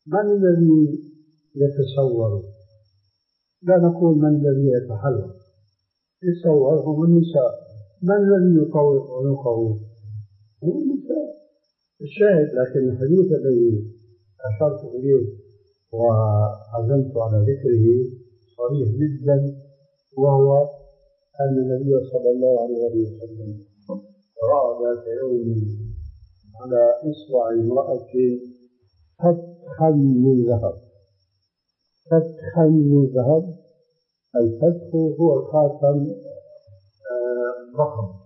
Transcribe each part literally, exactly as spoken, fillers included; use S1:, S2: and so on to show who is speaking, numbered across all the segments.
S1: من الذي يتصور؟ لا نقول من الذي يتحلق، يتصور هم النساء. من الذي يطوق عنقه؟ هم النساء. الشاهد، لكن الحديث الذي أشرت إليه وعزمت على ذكره صريح جدا، وهو أن النبي صلى الله عليه وسلم رأى ذات يوم على إصبع امرأة فتحا من ذهب. فتحا من ذهب، الفتح هو الخاتم ضخم،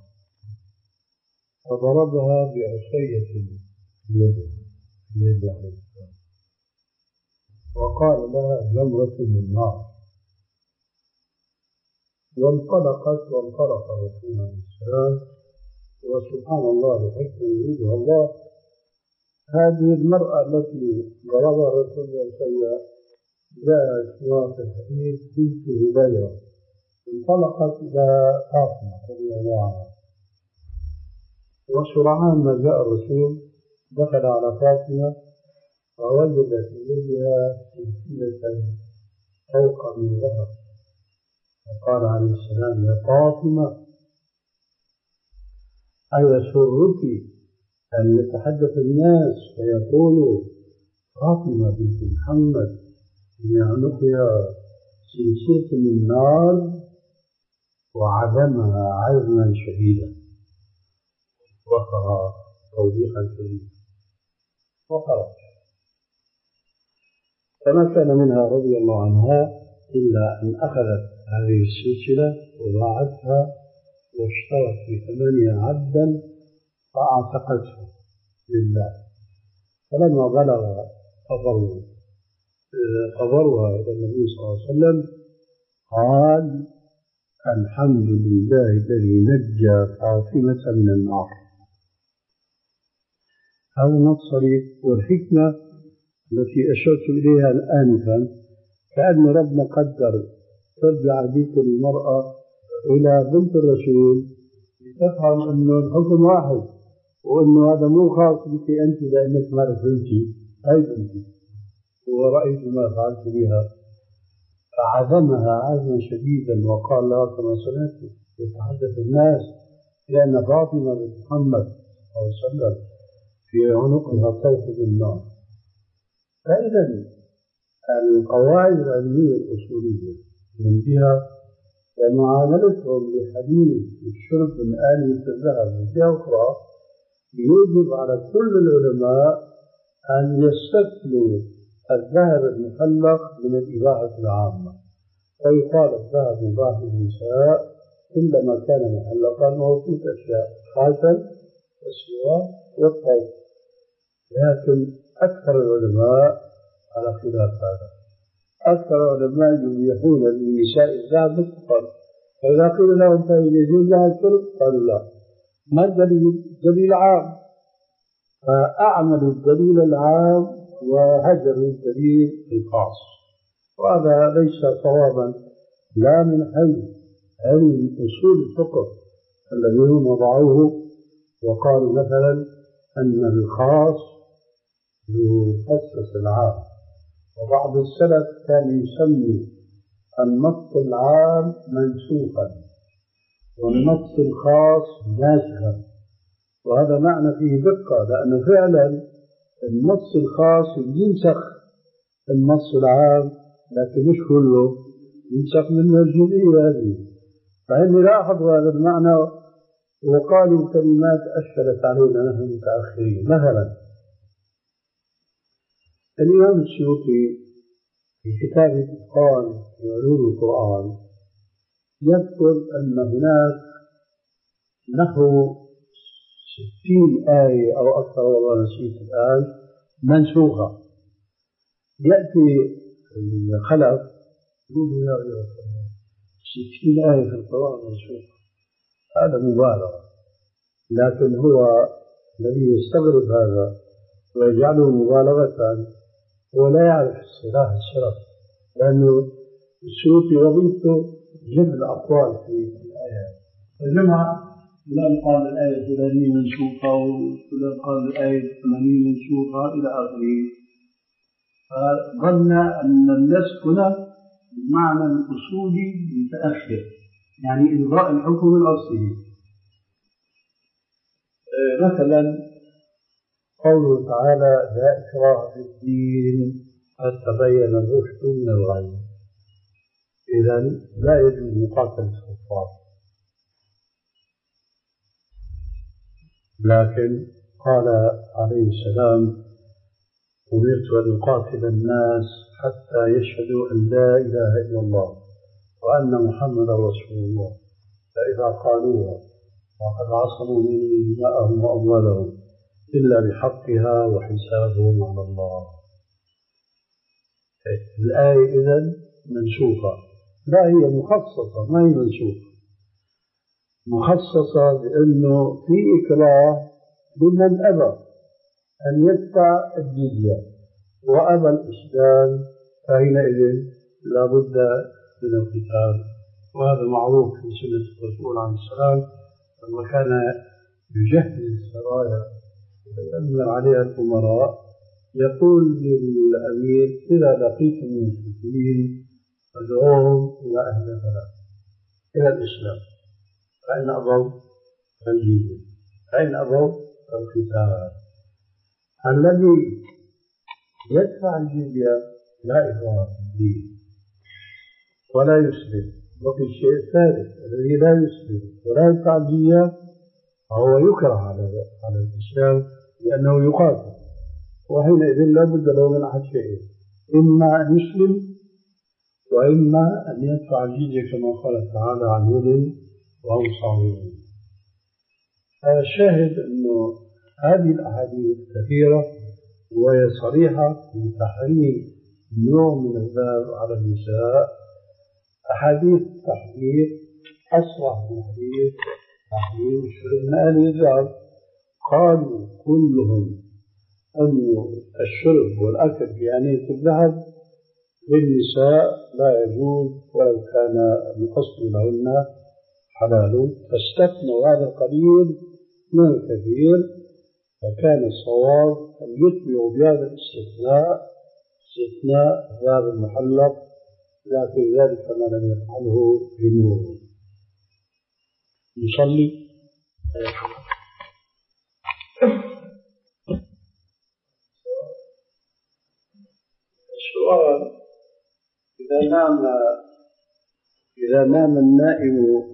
S1: فضربها بعصية في يده في يد عليه السلام وقال لها جمرة من نار، وانطلقت وانطلق رسول الله السلام. وسبحان الله لحكمة يريدها الله، هذه المرأة التي ضربها رسول الله السلام جاءت في الحديث بنت هبيرة، انطلقت إلى فاطمة رضي الله عنها، وسرعان ما جاء الرسول دخل على فاطمة فوجد في يدها سلسلة فوق من ذهب، فقال عليه السلام: يا فاطمة، أيسرك أن يتحدث الناس فيقولوا فاطمة بنت محمد في عنقها سلسلة من نار وعزمها عزما شديدا؟ وقع توبيخا شديدا وخرج. فما كان منها رضي الله عنها إلا أن أخذت هذه السلسلة وضاعتها واشترت في ثمنها عبدا فأعتقته لله. فلما بلغ خبرها إلى النبي صلى الله عليه وسلم قال: الحمد لله الذي نجى فاطمة من النار. هذا الصريح. والحكمة التي أشرت إليها آنفا، كأن ربنا قدر ترجع ذيك المرأة إلى بنت الرسول لتفهم أنه الحكم واحد، وأنه هذا مو خاص بك أنت لأنك ما رفضتي، هاي بنتي ورأيت ما فعلت بها. فعزمها عزما شديدا وقال لها كما سمعت يتحدث الناس لأن فاطمة بنت محمد صلى الله عليه وسلم في عنقها طوق بالنار. فإذا القواعد العلمية الأصولية من جهة ومعاملتهم لحديث الشرب من آلية الذهب من جهة أخرى، يجب على كل العلماء أن يستثنوا الذهب المحلق من الإباحة العامة، فيقال الذهب مباح للنساء إلا ما كان محلقا، وهو ست أشياء: خاتم والسواك والطوق. لكن أكثر العلماء على خلاف هذا، أكثر العلماء يبيحون للنساء الذهب مطلقا، فإذا قيل لهم فإن يجوز لها الشرب قالوا لا. ما الدليل؟ دليل عام، فأعملوا الدليل العام وهجروا الدليل الخاص، وهذا ليس صوابا لا من حيث علم أصول الفقه الذين وضعوه وقالوا مثلا أن الخاص يخصص العام. وبعض السلف كان يسمي النص العام منسوخا والنص الخاص ناسخا، وهذا معنى فيه دقة، لأن فعلا النص الخاص ينسخ النص العام، لكن مش كله، ينسخ منه الجزئية هذه. فهم لاحظوا هذا المعنى وقالوا كلمات أشكلت علينا نحن المتأخرين. مثلا الإمام السيوطي في كتاب الإتقان في علوم القرآن يذكر أن هناك نحو ستين آية أو أكثر، والله نسيت الآن، منسوخة. يأتي الخلف يقول يا أيها الناس ستين آية في القرآن منسوخة، هذا مبالغة. لكن هو الذي يستغرب هذا ويجعله مبالغة هو لا يعرف الصلاح الشرف، لأنه السيوطي وظيفته جمع الأقوال في الآيات، فجمع فلان قال الآية الفلانية منسوخة وفلان قال الآية الفلانية منسوخة إلى آخره. فظن أن النسخ هنا بالمعنى الأصولي متأخر، يعني إلغاء الحكم من أصله. مثلا قوله تعالى لا إكراه في الدين قد تبين الرشد من الغي، إذن لا يجوز مقاتلة الكفار، لكن قال عليه السلام أمرت أن أقاتل الناس حتى يشهدوا أن لا إله إلا الله وأن محمدا رسول الله، فإذا قالوها وقد عصموا مني دماءهم وأموالهم إلا بحقها وحسابهم على الله. الآية إذن منسوخة، لا هي مخصصة، ما هي منسوخة، مخصصة بأنه في إكراه لمن أبى أن يدفع الجزية وأبى الإسلام، فحينئذ لا بد من القتال. وهذا معروف في سنة الرسول عليه السلام لما كان يجهز السرايا ويأمر عليها الأمراء يقول للأمير إذا لقيتم المشركين فادعوهم إلى أهل البلد إلى الإسلام، فإن أبوا فالجزية، فإن أبوا فالقتال. الذي يدفع الجزية لا إكراه في الدين ولا يسلم. وفي الشيء الثالث الذي لا يسلم ولا يدفع الجزية فهو يكره على على الإسلام لأنه يقاتل، وحينئذ لا بد له من أحد شيئين، إما أن يسلم وإما أن يدفع الجزية كما قال تعالى عن يد وهم صاغرون. الشاهد أنه هذه الأحاديث كثيرة وهي صريحة في تحريم نوع من الذهب على النساء. أحاديث تحريم أصرح من حديث تحريم شرب مآل الذهب، قالوا كلهم أن الشرب والأكل بآنية الذهب للنساء لا يجوز ولو كان الأصل لهن حلال، فاستثنوا هذا القليل من الكثير، فكان الصواب أن يتبعوا بهذا الاستثناء استثناء الذهب المحلق، لكن ذلك ما لم يفعله جمهور. نصلي. السؤال: إذا نام إذا نام النائم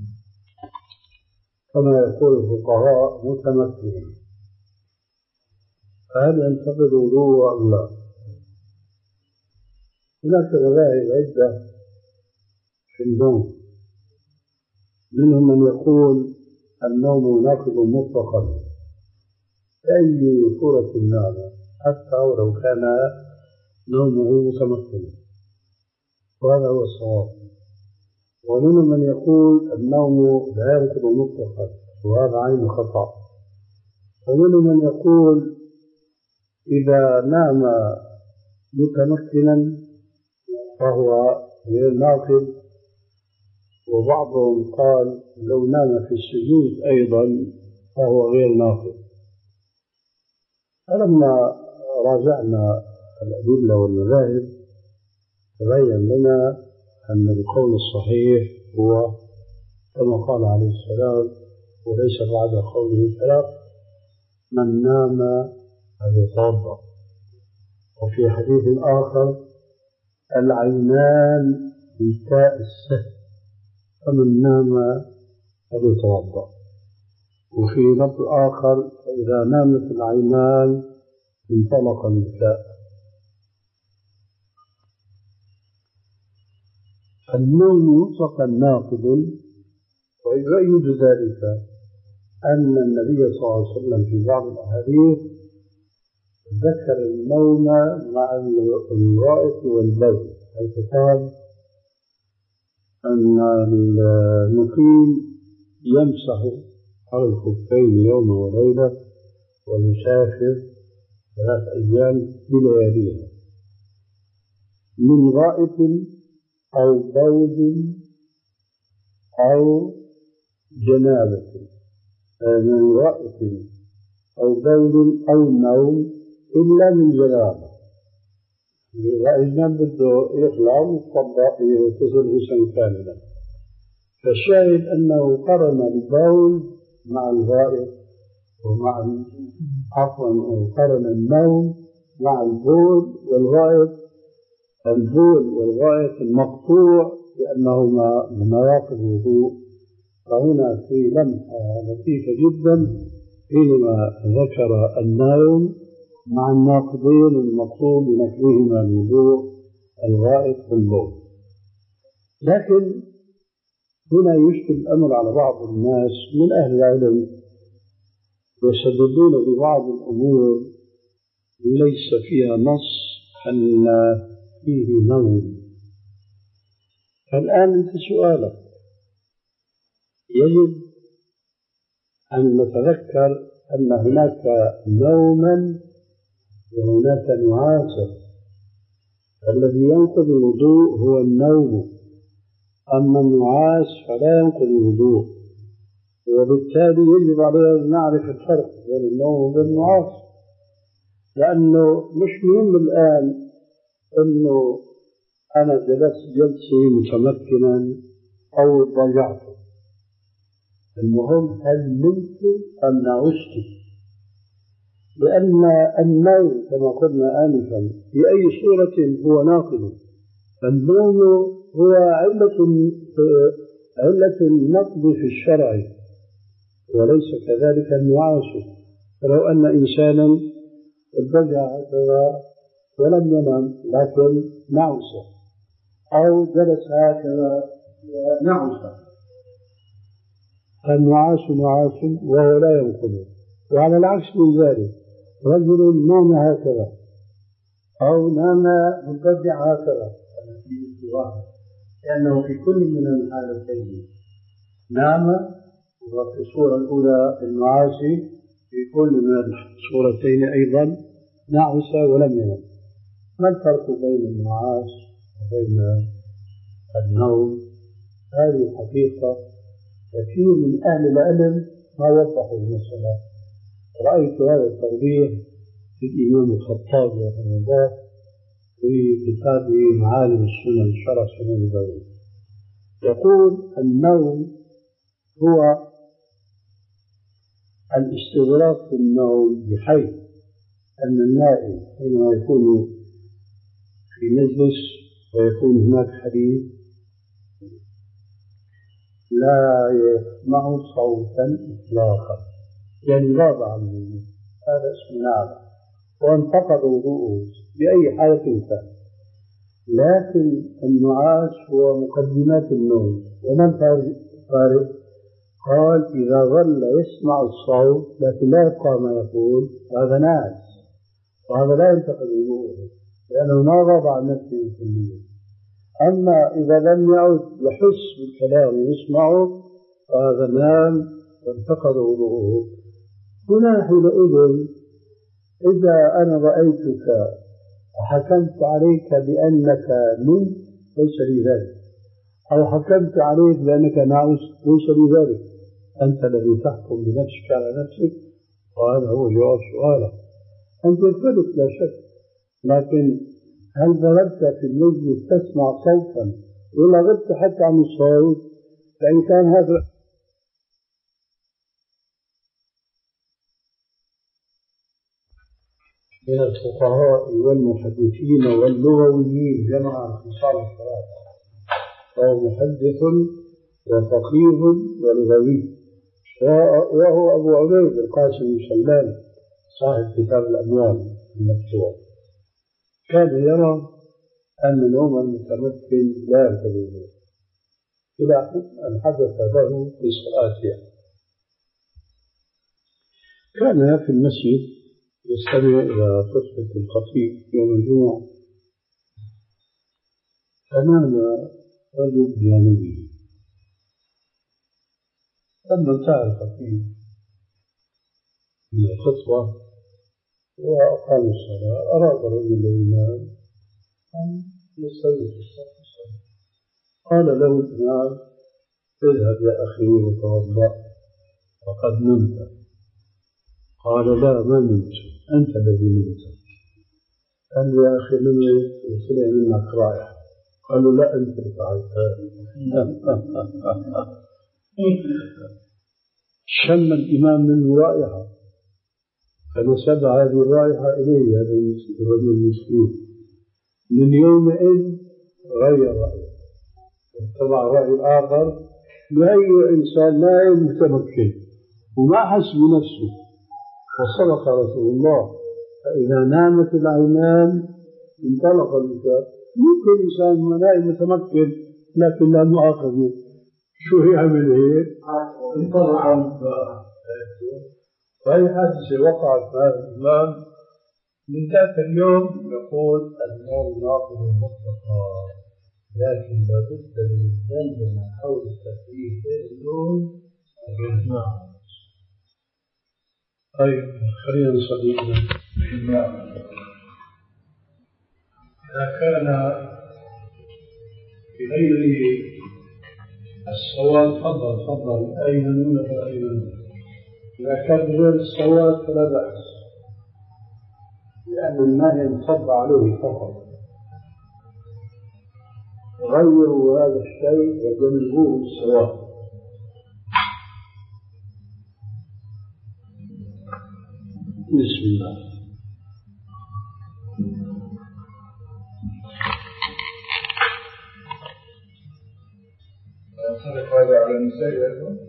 S1: كما يقول الفقهاء متمكنا، فهل ينتقض وضوءه أم لا؟ هناك مذاهب عدة في النوم، منهم من يقول النوم ناقض مطلقا بأي صورة نام حتى ولو كان نومه متمكنا، وهذا هو الصواب. ومنهم من يقول النوم لا ينقض مطلقا، وهذا عين خطأ. ومنهم من يقول إذا نام متمكنا فهو غير ناقض، وبعضهم قال لو نام في السجود أيضا فهو غير ناقض. فلما راجعنا الأدلة والمذاهب تبين لنا أن القول الصحيح هو كما قال عليه السلام وليس بعد قوله ثلاث: من نام فليتوضأ. وفي حديث آخر: العينان وكاء السهم، فمن نام فليتوضأ. وفي لفظ آخر: فإذا نامت العينان انطلق الوكاء. النوم مطلقا ناقض، ويؤيد ذلك أن النبي صلى الله عليه وسلم في بعض الأحاديث ذكر النوم مع الغائط والبول، حيث قال أن المقيم يمسح على الخفين يوم وليلة والمسافر ثلاث أيام بلياليها من غائط أو بول أو جنابة، من غائط أو بول أو نوم إلا من جنابة. إذا أجنب بده يخلع ويطبق يغتسل غسلا كاملا. فالشاهد أنه قرن البول مع الغائط ومع عفوا قرن النوم مع البول والغائط، البول والغائط المقطوع لأنهما من نواقض الوضوء. فهنا في لمحة لطيفة جدا حينما ذكر النوم مع الناقضين المقصود بنقلهما الوضوء الغائط والبول. لكن هنا يشكل الأمر على بعض الناس من أهل العلم يستدلون ببعض الأمور ليس فيها نص أن فيه نوم. الآن أنت سؤالك يجب أن نتذكر أن هناك نوما وهناك نعاسا. الذي ينقض الوضوء هو النوم، أما النعاس فلا ينقض الوضوء، وبالتالي يجب علينا أن نعرف الفرق بين النوم وبين النعاس، لأنه مش مهم الآن أنه أنا جلست جلسي متمكنا أو ضيعت، المهم هل نمت أم نعست. لأن النوم كما قلنا آنفا في أي صورة هو ناقض. النوم هو علة علة النقض في الشرع وليس كذلك النعاس. فلو أن إنسانا اضطجع هكذا ولم ينم لكن نعس، أو جلس هكذا ونعس، النعاس نعاس وهو لا ينقض. وعلى العكس من ذلك رجل نام هكذا أو نام مضطجع هكذا، لأنه في كل من الحالتين نام، وفي الصورة الأولى النعاس، في كل من الصورتين أيضا نعس ولم ينم. ما الفرق بين النعاس وبين النوم؟ هذه حقيقة كثير من أهل العلم ما وضحوا المسألة. رأيت هذا التوضيح في الإمام الخطابي رحمه الله في كتابه معالم السنن شرح سنن داود. يقول النوم هو الاستغراق في النوم، بحيث أن النائم حينما يكون في مجلس ويكون هناك حديث لا يسمع صوتا إطلاقا، يعني غاب عن الوضوء، هذا اسمه نعم، وانتقض وضوءه بأي حالة كان. لكن النعاس هو مقدمات النوم. وما الفارق؟ قال إذا ظل يسمع الصوت لكن لا يبقى ما يقول هذا ناعس، وهذا لا ينتقض وضوءه لأنه ما غاب عن نفسه كليا. أما إذا لم يعد يحس بالكلام ويسمعه فهذا نام وانتقض وضوءه. هنا حينئذ إذا أنا رأيتك وحكمت عليك بأنك نمت ليس لي ذلك، أو حكمت عليك بأنك نعس ليس لي ذلك، أنت الذي تحكم بنفسك على نفسك، وهذا هو جواب سؤالك. أنت ارتبت لا شك، لكن هل ضربت في المجلس تسمع صوتا ولا غبت حتى عن الصوت؟ فإن كان هذا من الفقهاء والمحدثين واللغويين جمع خصال الثلاثة، فهو محدث وفقيه ولغوي، وهو أبو عبيد القاسم بن سلام صاحب كتاب الأموال المفتوح. كان يرى أن نوم المتمكن لا يرتبط إلى أن حدث له في صلاته. كان في المسجد يستمع إلى خطبة الخطيب يوم الجمعة، فنام رجل بجانبه. لما انتهى الخطيب من الخطبة وأقام الصلاة أراد الرجل الذي نام أن يستوي في الصلاة. قال له الإمام اذهب يا أخي وتوضأ وقد نمت. قال لا ما نمت، أنت الذي نمت. قال له يا أخي من وصل منك رائحة. قال له لا أنت فعلتها. شم الإمام منه رائحة فنسب هذه الرائحة إليه هذا الرجل المسكين. من يومئذ غير رأيه واتبع رأي الآخر لأي إنسان لا متمكن وما حس بنفسه. وصدق رسول الله فإذا نامت العينان انطلق اللسان. ممكن إنسان نائم متمكن لكن لا مؤاخذة شو يعمل هيك؟ انطلق اللسان. فهي حادثة وقعت في هذا الإمام من ذاك اليوم يقول النوم ناقض مطلقا، لكن لابد للإنسان من حول التفريق بين النوم والنوم. طيب خلينا صديقنا. إذا كان بغير السواد تفضل تفضل أيمن ولا أيمن. إذا كان بغير السواد فلا بأس لأن الماء ينصب عليه فقط. غيروا هذا الشيء وجنبوه السواد. بسم الله. صدق هذا على النساء أيضا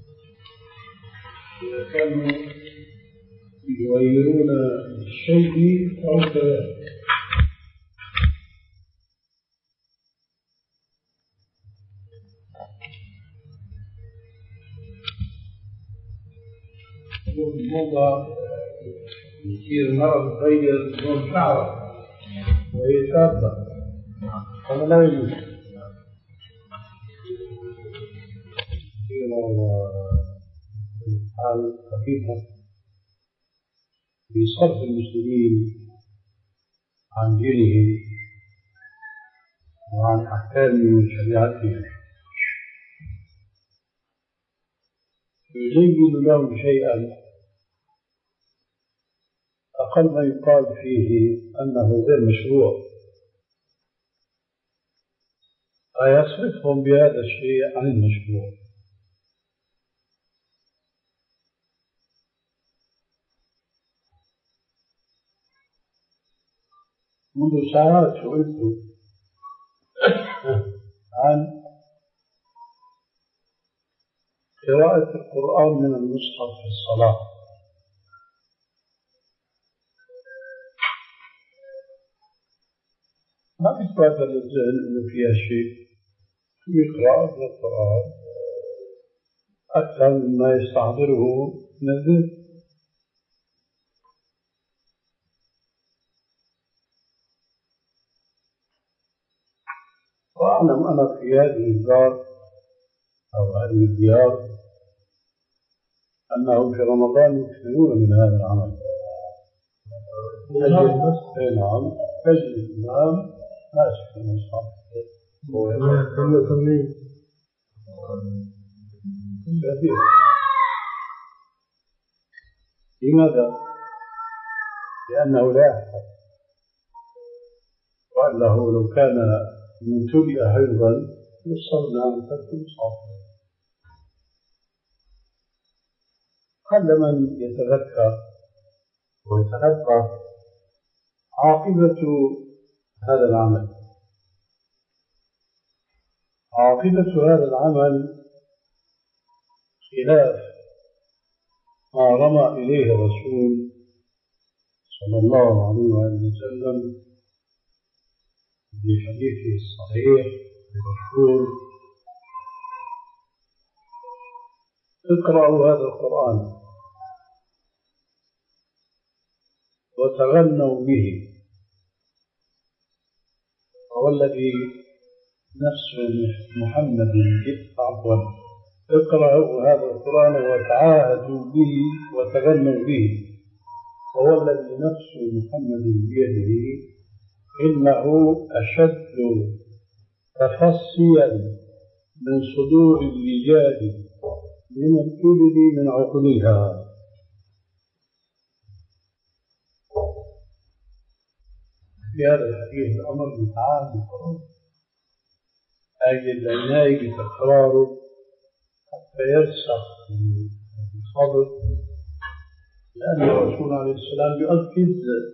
S1: إذا كانوا يغيرون الشيء أو كذلك. الموضة يصير المرأة تغير لون شعرها وهي شابة هذا لا يجوز. حال خفيفة في صرف المسلمين عن دينهم وعن أحكام شريعتهم يزين لهم شيئا أقل ما يقال فيه أنه غير مشروع فيصرفهم بهذا الشيء عن المشروع. منذ ساعات سئلت عن قراءة القرآن من المصحف في الصلاة. ما بيتبادر للذهن إنه فيها شيء في قراءة القرآن أكثر مما يستحضره من الذهن. وأعلم أنا في هذه الدار أو هذه الديار أنهم في رمضان يكثرون من هذا العمل. تجد نعم تجد الإمام ماسك المصحف لماذا؟ لأنه لا يحفظ وأنه لو كان ممتلئ أيضا يصلنا عن ترك المصحف. قل من يتذكر ويتذكر عاقبة هذا العمل. عاقبة هذا العمل خلاف ما رمى إليه الرسول صلى الله عليه وسلم في حديثه الصحيح المشهور: اقرأوا هذا القرآن وتغنوا به، والذي نفس محمد عفوا اقرأوا هذا القرآن وتعاهدوا به وتغنوا به، وهو الذي نفس محمد بيده إنه أشد تفصيا من صدور الرجال من الإبل من عقلها. في هذا الحديث الأمر بالتعامل بالقرآن، أي العناية بتكراره حتى يرسخ في الصدر، لأن الرسول عليه السلام يؤكد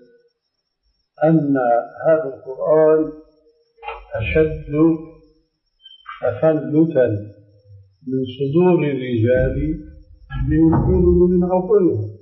S1: أن هذا القرآن أشد تفلتا من صدور الرجال من الإبل من عقولهم.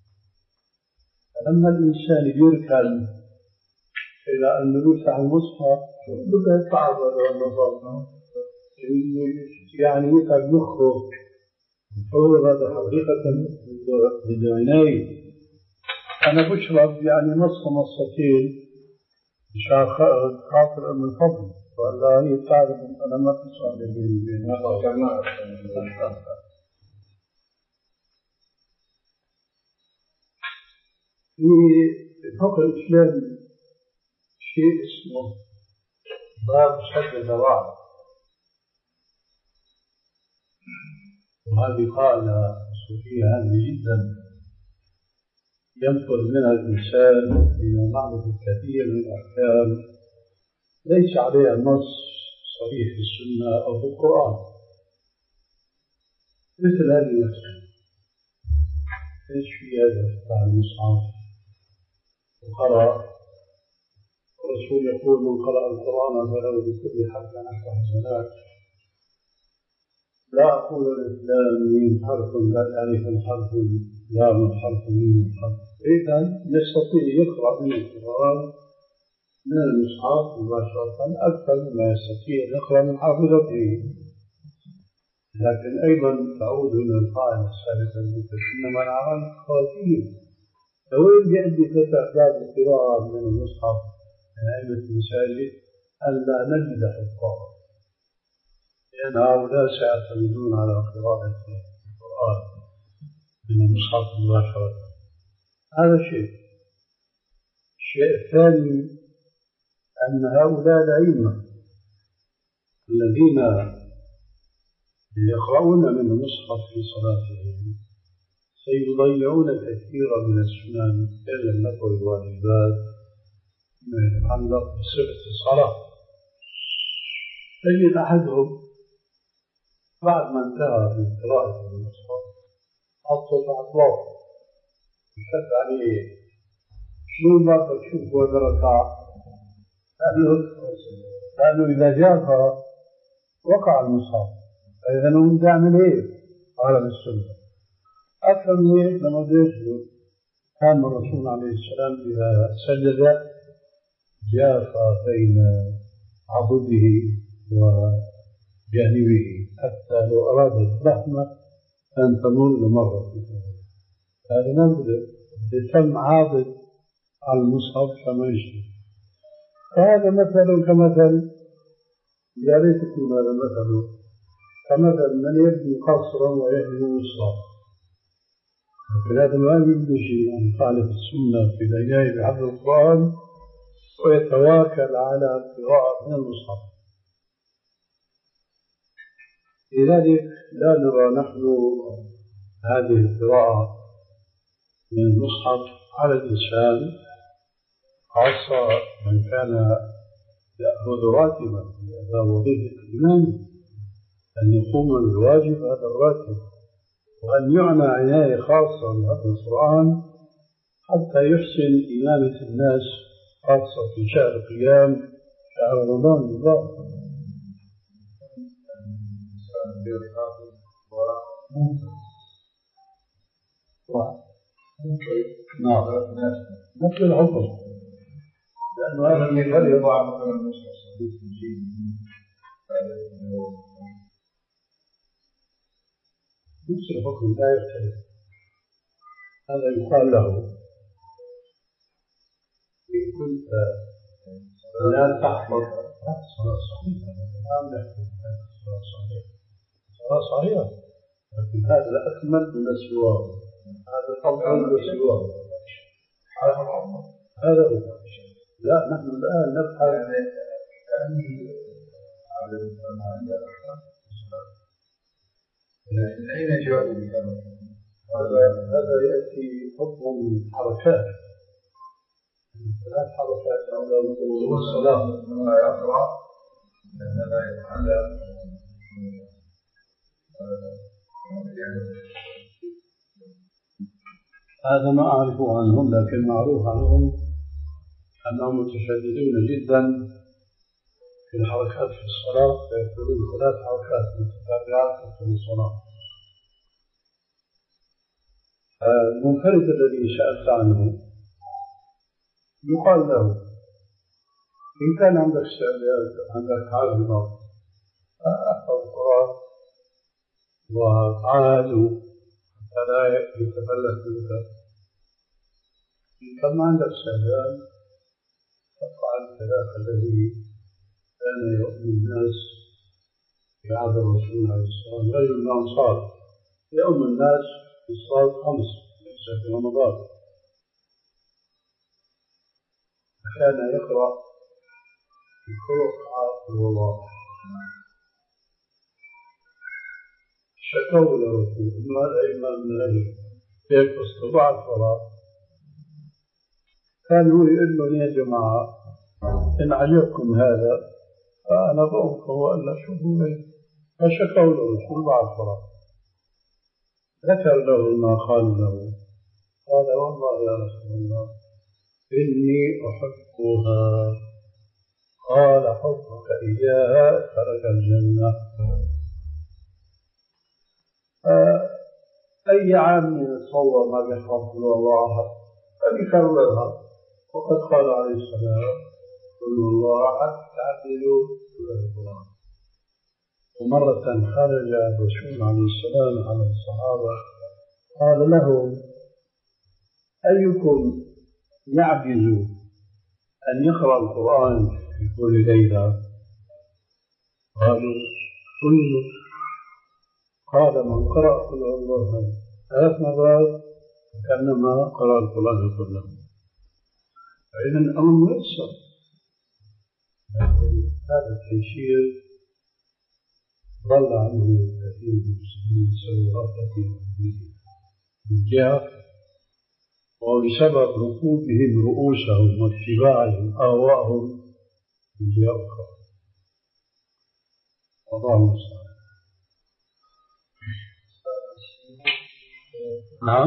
S1: فلما الإنسان يركن إلى أن يفتح المصحف بدأ يتعرض إلى النظام، يعني يتعب مخه. هو هذا حقيقة بدعناية. أنا بشرب يعني نص نصتين مشان خاطر أم الفضل، ولا هي تعرف أنا ما في صالح بيني وبينها. في فقه الإسلام شيء اسمه باب سد الذرائع، وهذه قاعدة صوفية هامة جدا ينقل منها الإنسان إلى معرفة الكثير من الأحكام ليس عليها نص صريح في السنة أو في القرآن، مثل هذه المسألة. ايش في هذا افتح المصحف وقرأ، الرسول يقول من قرأ القرآن فله بكل حرف عشر حسنات. لا أقول الإسلام من حرف بل ألف حرف لام حرف ميم حرف. إذا يستطيع يقرأ من القرآن من المصحف مباشرة أكثر مما يستطيع يقرأ من حافظته. لكن أيضا تعود إلى القاعدة الثالثة التي إنما الأعمال خواتيم. لو يأتي فتح باب القراءة من المصحف من أئمة المساجد ألا نجد حفاظا، لأن هؤلاء سيعتمدون على قراءة القرآن من المصحف مباشرة. هذا شيء. الشيء الثاني أن هؤلاء الأئمة الذين يقرؤون من المصحف في صلاتهم سيضيعون الكثير من السنن إلا النفل والواجبات ما يتعلق بصفة الصلاة. تجد أحدهم بعد ما انتهى من قراءة المصحف حطوا الأطلاق وشد عليه شنو ما تشوف هذا ركع، لأنه إذا جاف وقع المصحف. فإذا نقول تعمل إيه؟ قال بالسنة. أكثر من هيك لما يسجد كان الرسول عليه السلام إذا سجد جاف بين عضده وجانبه حتى لو أراد الرحمة أن تمر مرة. هذا نقول يتم عاضد على المصحف كما يشبه. فهذا مثل كمثل، يا ريت يكون هذا مثل كمثل من يبني قصرا ويهدم وصرا. لكن هذا ما يبني شيء يعني يخالف السنة في العناية بحفظ القرآن ويتواكل على قراءة من المصحف. لذلك لا نرى نحن هذه القراءة من المصحف على الإنسان، خاصة من كان يأخذ راتبا لأداء وظيفة الإمام، أن يقوم بالواجب هذا الراتب، وأن يعنى عناية خاصة بهذا القرآن حتى يحسن إمامة الناس، خاصة في شهر القيام شهر رمضان المبارك. نعم نفس الحكم، لأنه هذا المثال يضع مثلا المسلم نفس الحكم لا يختلف. هذا يقال له إن كنت لا تحفظ صلاة صحيحة، لا نحفظ صلاة صحيحة، صلاة صحيحة، لكن هذا أكمل من سواه، هذا طبعا بسواه. هذا هو. لا نحن الآن نبحث من أين جاء هذا؟ هذا يأتي حكم من حركات، ثلاث حركات عند وضوء الصلاة
S2: ثم يقرأ إنما يتعلم
S1: هذا ما أعرفه عنهم، لكن معروف عنهم أنهم متشددون جدا في الحركات في الصلاة، فيقولون ثلاث حركات متتابعات في الصلاة. المنفرد الذي سألت عنه يقال له إن كان عندك استعداد عندك عارضة أحفظ القرآن وعادوا حتى لا يتفلت منك، إن كان ما عندك استعداد فافعل كذاك الذي كان يؤم الناس في عهد الرسول عليه السلام، رجل من الأنصار يؤم الناس في الصلاة خمس ليس في رمضان، كان يقرأ في قرآن الوضوء. شكوا له إنه هذا إمام من أهله كيف استطاع الصلاة، كانوا يقول لهم يا جماعة إن عجبكم هذا فأنا ضعف وألا شوفوا لي، فشكوا له استطاع الصلاة. ذكر له ما قال له، قال والله يا رسول الله إني أحبها، قال حبك إياها ترك الجنة. أي عام يتصور ما بيحفظ الله فليكررها، وقد قال عليه السلام قل الله أحد تعدلوا سورة القرآن. ومرة خرج الرسول عليه السلام على الصحابة قال لهم أيكم يعجز أن يقرأ القرآن في كل ليلة؟ قالوا كل. قال من قرأ قل الله ثلاث مرات كأنما قرأ القرآن كله. فإذا الأمر ميسر، هذا التيسير ضل عنه كثير من المسلمين سواء من جهة وبسبب ركوبهم رؤوسهم واتباعهم آواءهم من جهة أخرى. الله المستعان. نعم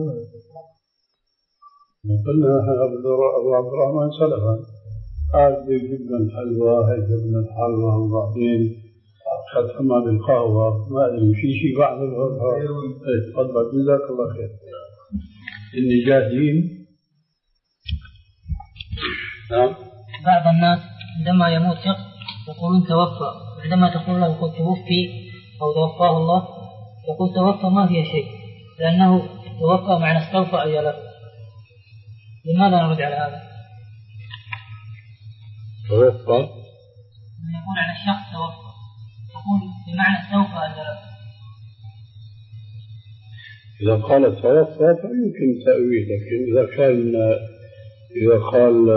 S1: قلنا أبو عبد الرحمن سلفا قال يجيب لنا الحلوى يجيب لنا الحلوى وبعدين ختمها بالقهوة، ما أدري في شيء بعد الغرفة. تفضل جزاك الله خير. إني جاهزين. نعم.
S3: بعض الناس عندما يموت شخص يقولون توفى، عندما تقول له قد توفي أو توفاه الله يقول توفى ما فيها شيء، لأنه توفى معنى استوفى أجله. لماذا نرد على هذا؟
S1: توفى
S3: يقول عن الشخص توفى يقول بمعنى استوفى أجله.
S1: إذا قال توفى فيمكن تأويل، لكن إذا كان إذا قال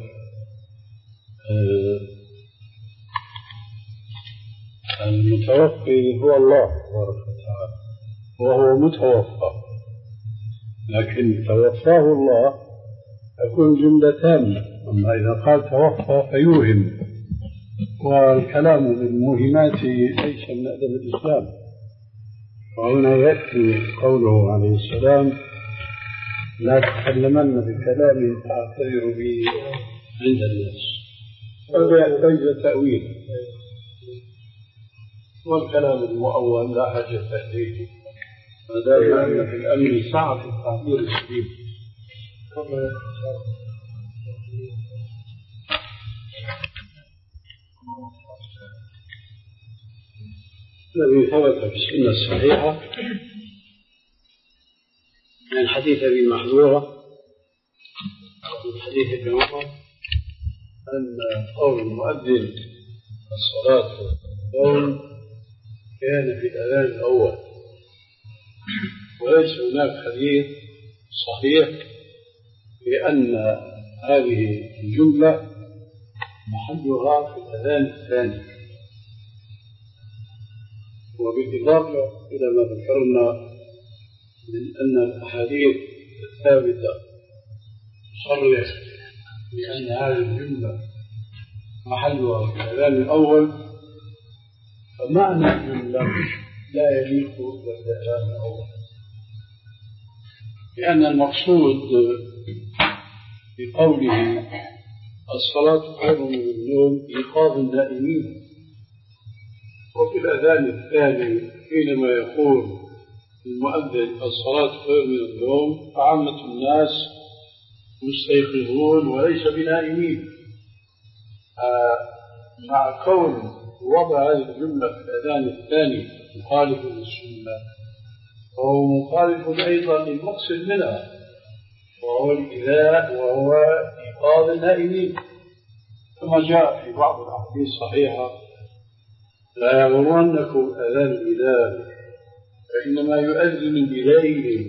S1: المتوفي هو الله تبارك وتعالى وهو متوفى، لكن توفاه الله تكون جملة تامة. أما إذا قال توفى فيوهم، والكلام بالموهمات ليس من أدب الإسلام. وهنا يأتي قوله عليه السلام لا تتكلمن بكلام تعتذر به عند الناس، هذا يحتاج تأويل، والكلام المؤول لا حاجة إليه، ما دام أن في الأمر سعة في التعبير السليم. الذي ثبت في السنة الصحيحة من حديث أبي محذورة ومن حديث ابن عمر أن قول المؤذن الصلاة والقول كان في الأذان الأول، وليس هناك حديث صحيح بأن هذه الجملة محلها في الأذان الثاني. وبالإضافة إلى ما ذكرنا من أن الأحاديث الثابتة تصرح لأن هذه الجملة محلها في الأذان الأول، فمعنى الجملة لا يليق بالأذان الأول، لأن المقصود بقوله الصلاة خير من النوم إيقاظ النائمين. وفي الأذان الثاني حينما يقول المؤذن الصلاة خير من النوم فعامة الناس مستيقظون وليس بنائمين. آه مع كون وضع هذه الجملة في الأذان الثاني مخالف للسنة، وهو مخالف أيضا للمقصد منها وهو الإذاء وهو إيقاظ النائمين، كما جاء في بعض الأحاديث الصحيحة: لا يغرنكم أذان البلال فإنما يؤذن بليل،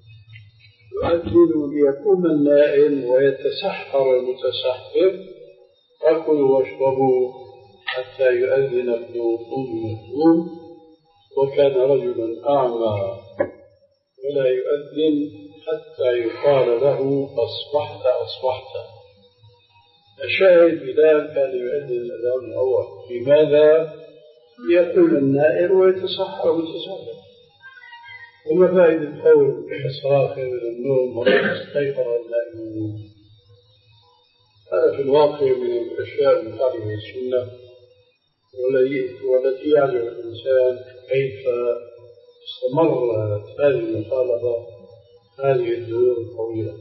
S1: يؤذن ليقوم النائم ويتسحر المتسحر، فكلوا واشربوا حتى يؤذن ابن أم مكتوم وكان رجلا أعمى ولا يؤذن حتى يقال له أصبحت أصبحت. الشاهد بلال كان يؤذن الأذان الأول. لماذا؟ ليقوم النائم ويتسحر ويتسحر. وما فائدة قول الصلاة خير من النوم وقد استيقظ النائمون؟ هذا في الواقع من الأشياء المخالفة للسنة والتي يعجب الإنسان كيف استمرت هذه المخالفة هذه الدهور الطويلة.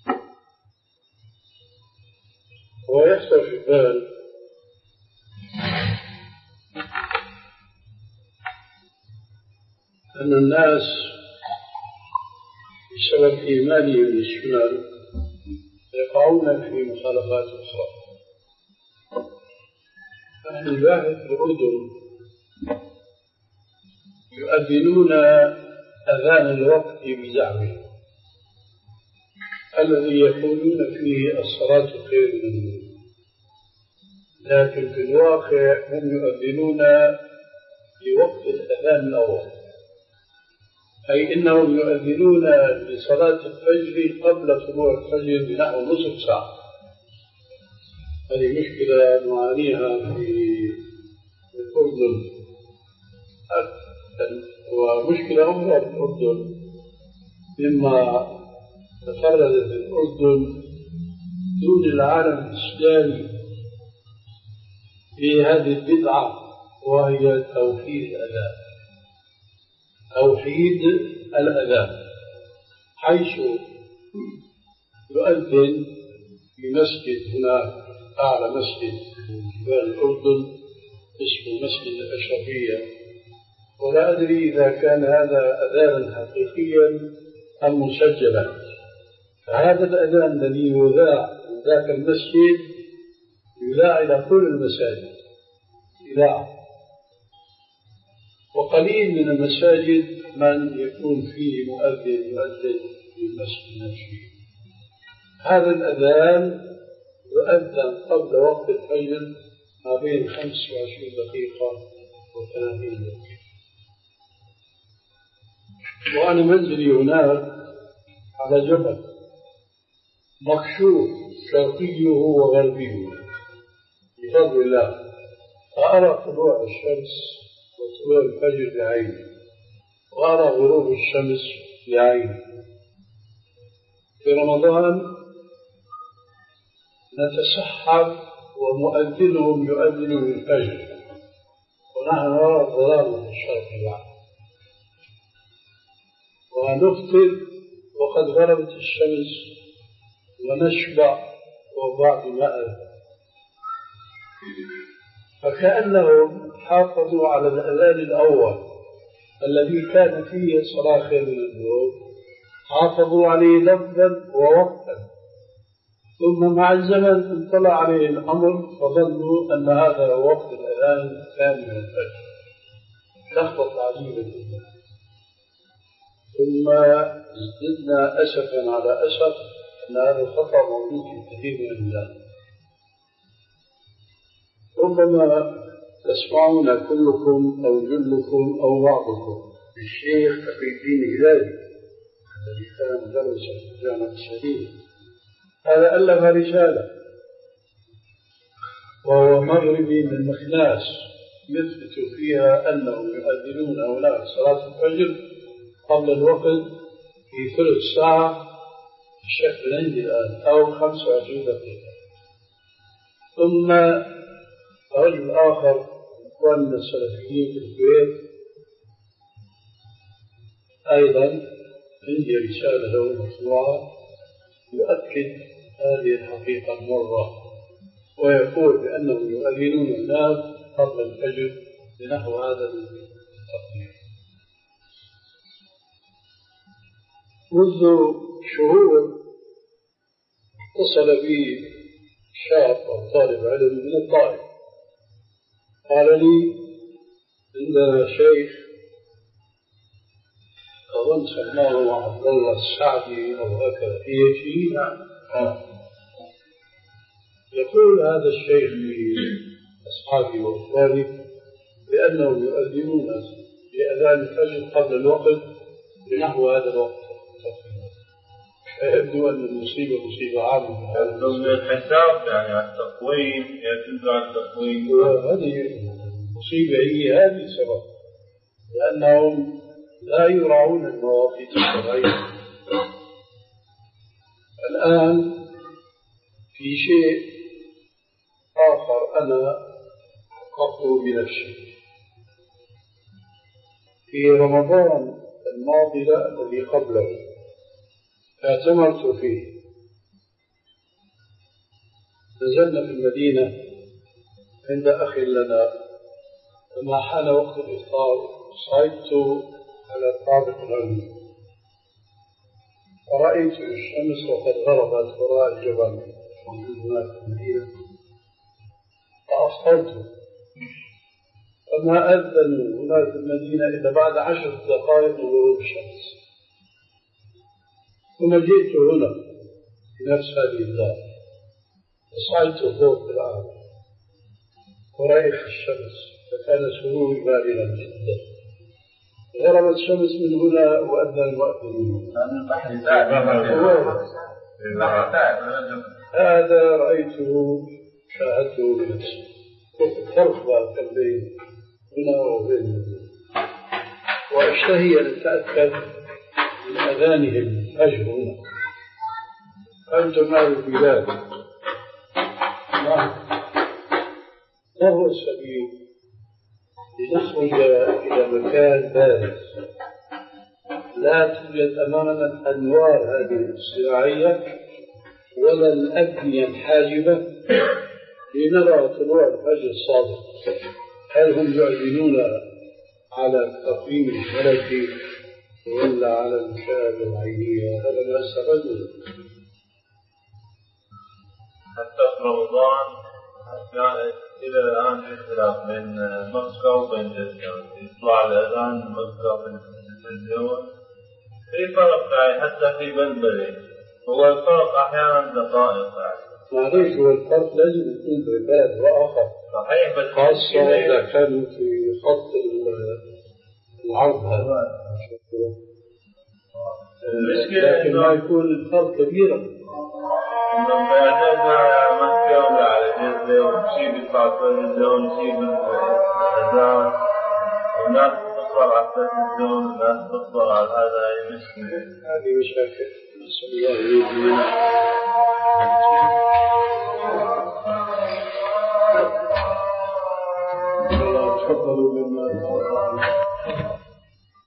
S1: ويخطر في البال أن الناس بسبب إيمانهم بالسنن يقعون في مخالفات أخرى. أهل الباحث في الأردن يؤذنون أذان الوقت بزعمهم الذي يقولون فيه الصلاة خير من النوم، لكن في الواقع هم يؤذنون لوقت الأذان الأول، أي إنهم يؤذنون لصلاة الفجر قبل طلوع الفجر بنحو نصف ساعة. هذه مشكلة نعانيها في الأردن، ومشكلة أخرى في الأردن مما تفردت الأردن دون العالم الإسلامي في هذه البدعة، وهي توحيد الأذان. توحيد الأذان حيث يؤذن في مسجد هنا أعلى مسجد في جبال الأردن اسمه مسجد الأشرفية، ولا أدري إذا كان هذا أذانا حقيقيا أم مسجلا. فهذا الأذان الذي يذاع من ذاك المسجد يذاع إلى كل المساجد إذاعة، وقليل من المساجد من يكون فيه مؤذن يؤذن في المسجد نفسه. هذا الأذان يؤذن قبل وقت الفجر ما بين خمس وعشرين دقيقة وثلاثين دقيقة. وأنا منزلي هناك على جبل مكشوف شرقيه وغربيه بفضل الله، فأرى طلوع الشمس وطلوع الفجر بعيني، وأرى غروب الشمس بعيني. في رمضان نتسحر ومؤذنهم يؤذن بالفجر ونحن نرى الظلام في الشرق بعد، ونفطر وقد غربت الشمس ونشبع وبعد ماء. فكأنهم حافظوا على الأذان الأول الذي كان فيه الصلاة خير من النوم، حافظوا عليه لفظا ووقتا، ثم مع الزمن انطلع عليه الأمر فظنوا أن هذا وقت الأذان الثاني من الفجر. لخبط عجيبة جدا. ثم ازددنا أسفا على أسف أن هذا الخطأ موجود في كثير من البلاد. ربما تسمعون كلكم أو جلكم أو بعضكم الشيخ تقي الدين الهلالي الذي كان مدرسا في الجامعة الشريفة، هذا ألف رسالة وهو مغربي من مخناس يثبت فيها أنهم يؤذنون هناك صلاة الفجر قبل الوقت في ثلث ساعة الشكل عندي الآن أو خمسة وعشرين دقيقة. ثم رجل آخر من السلفيين في الكويت أيضا عندي رسالة له مطبوعة يؤكد هذه الحقيقة مرة، ويقول بأنهم يؤذنون الناس قبل الفجر بنحو هذا التقدير. منذ شهور اتصل بي شاب أو طالب علم من الطائف قال لي عندنا شيخ أظن سماه عبد الله السعدي أو هكذا في شيء آه. يقول هذا الشيخ لأصحابي وإخواني بأنهم يؤذنون لأذان الفجر قبل الوقت بنحو هذا الوقت. يبدو أن المصيبة مصيبة عامة.
S2: من الحساب يعني على التقويم يعتمد على التقويم.
S1: هذه المصيبة هي هذه السبب، لأنهم لا يراعون المواقيت الشرعية. الآن في شيء آخر أنا حققته بنفسي في رمضان الماضي الذي قبله اعتمرت فيه. نزلنا في المدينة عند أخي لنا، لما حان وقت الإفطار صعدت على الطابق العلوي فرأيت الشمس وقد غربت وراء الجبل هناك في المدينة فأفطرت، فما أذن هناك في المدينة إلا بعد عشر دقائق من غروب الشمس. ثم جئت هنا في نفس هذه الدار وصعدت فوق الأرض ورأيت الشمس فكان سروري بالغا جدا. غربت الشمس من هنا وأذن المؤذن هذا رأيته شاهدته بنفسي. الفرق بين بين هنا وبين وأشتهي أن أتأكد من أذانهم الفجر هنا. أنتم أهل البلاد ما هو السبيل لنخرج إلى مكان بارز لا توجد أمامنا أنوار هذه الصناعية ولا الأبنية الحاجبة لنرى طلوع الفجر الصادق؟ هل هم يعلنون على التقويم الفلكي ولا على المشاهدة العينية؟ هذا ما استفدنا.
S2: حتى في رمضان يعني إلى الآن في اختلاف بين مكة وبين جدة، يطلع الأذان مكة في التلفزيون في فرق يعني حتى في بلبلة، هو الفرق أحيانا دقائق يعني.
S1: معليش هو الفرق لازم يكون بين بلد وآخر
S2: صحيح، بس
S1: خاصة إذا كانوا في خط العرض هذا لكن ما يكون الفرق كبيرا.
S2: لما يعتمد على مكة ولا على جدة ونسيب التلفزيون ونسيب الأذان والناس تتصل على التلفزيون والناس تتصل على هذا، هي مشكلة.
S1: هذه مشاكل نسأل الله يهدينا. الله تفضلوا مما